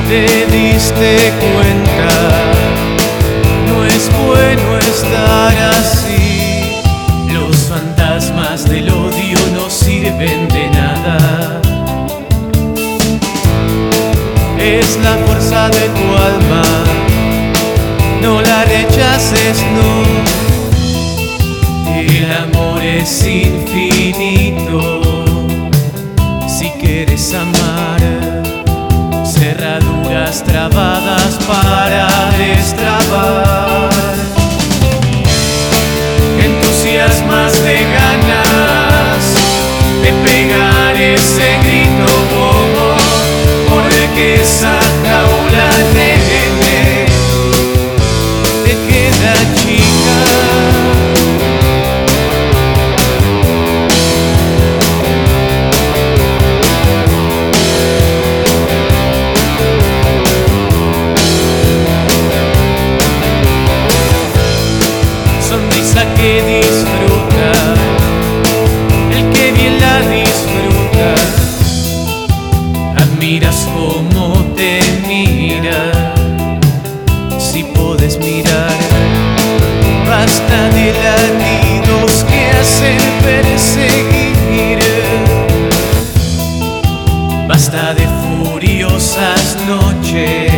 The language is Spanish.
Te diste cuenta, no es bueno estar así. Los fantasmas del odio no sirven de nada. Es la fuerza de tu alma, no la rechaces, no. El amor es infinito. Si quieres amar, cerraduras trabadas para destrabar. Entusiasmas de ganas de pegar ese grito bobo, porque esa jaula, nene, te queda chica. Sonrisa que disfruta, el que bien la disfruta. Admiras cómo te mira, si puedes mirar. Basta de latidos que hacen perseguir, basta de furiosas noches